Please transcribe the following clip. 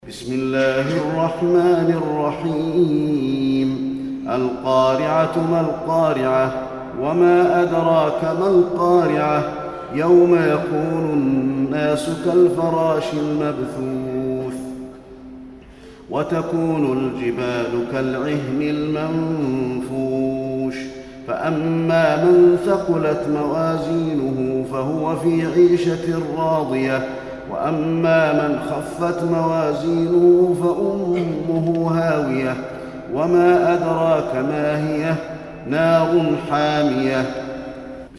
بسم الله الرحمن الرحيم. القارعة ما القارعة وما أدراك ما القارعة يوم يكون الناس كالفراش المبثوث وتكون الجبال كالعهن المنفوش فأما من ثقلت موازينه فهو في عيشة راضية وأما من خفت موازينه فأمه هاوية وما أدراك ما هي نار حامية